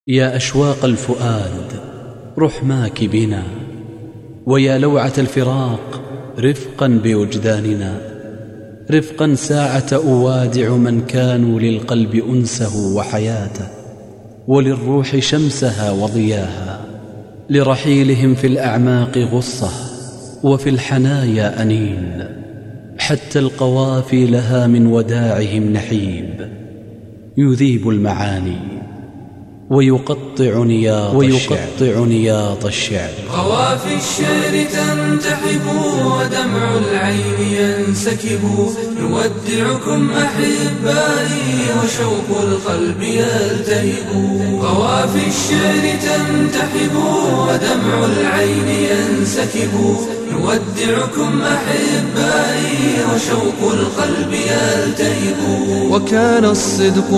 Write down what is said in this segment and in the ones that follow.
يا أشواق الفؤاد رحماك بنا، ويا لوعة الفراق رفقا بوجداننا، رفقا ساعة أوادع من كانوا للقلب أنسه وحياته، وللروح شمسها وضياها، لرحيلهم في الأعماق غصة وفي الحنايا أنين، حتى القوافي لها من وداعهم نحيب، يذيب المعاني ويقطع نياط الشعر. قوافي الشعر تنتحب ودمع العين ينسكب، نودعكم أحبائي وشوق القلب يلتهب. قوافي الشعر تنتحب ودمع العين ينسكب، نودعكم أحبائي وشوق القلب يلتهب. وكان الصدق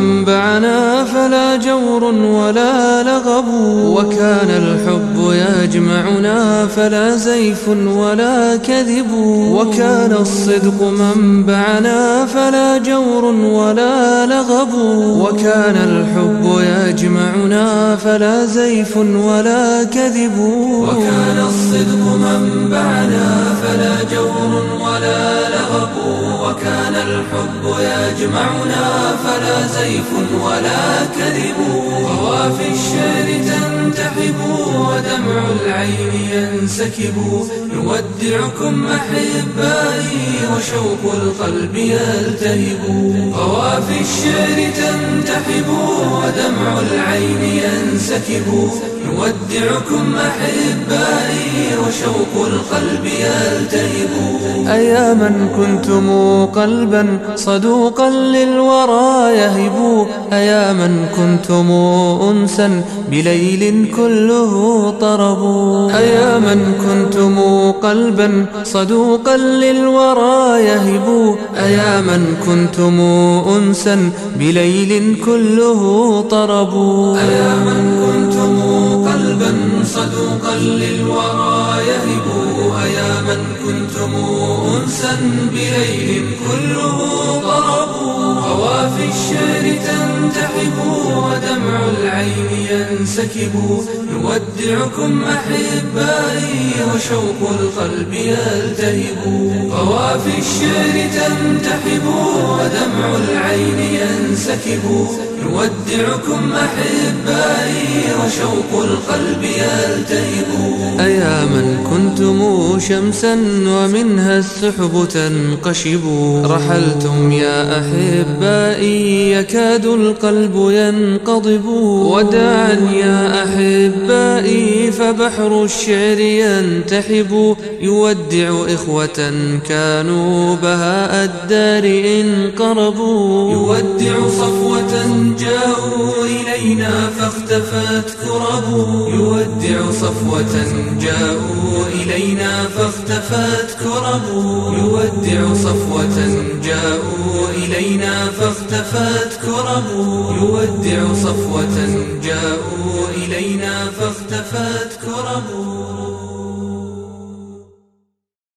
منبعنا فلا جور ولا لغب، وكان الحب يجمعنا فلا زيف ولا كذب. وكان الصدق منبعنا فلا جور ولا لغب، وكان الحب يجمعنا فلا زيف ولا كذب. وكان الصدق منبعنا فلا جور ولا لغب، وكان الحب يجمعنا فلا زيف ولا كذب. قوافي الشعر تنتحب ودمع العين ينسكب، نودعكم أحبائي وشوق القلب يلتهب. قوافي الشعر تنتحب ودمع العين ينسكب، نودعكم أحبائي وشوق القلب يلتهب. أياما كنتم قلبا صدوقا للورى يهب، أياما كنتم أنسا بليل كله طرب. أياما كنتم قلبا صدوقا للورى يهب، أياما كنتم أنسا بليل كله طرب. أياما كنتم قلبا صدوقا للورى يهب، أياما كنتم أنسا بليل كله طرب. قوافي الشعر تنتحب ودمع العين ينسكب، نودعكم أحبائي وشوق القلب يلتهب. قوافي الشعر تنتحب ودمع العين ينسكب، نودعكم أحبائي وشوق القلب يلتهب. أياما كنتم شمسا ومنها السحب تنقشب، رحلتم يا أحبائي يكاد القلب ينقضب. وداعا يا أحبائي فبحر الشعر ينتحب، يودع إخوة كانوا بهاء الدار إن قربوا. يودع صفوة جاءوا إلينا فاختفت كرب، يودع صفوة جاءوا إلينا فاختفت كرب. يودع صفوة جاءوا إلينا فاختفت كرب، يودع صفوة جاءوا إلينا فاختفت كرب.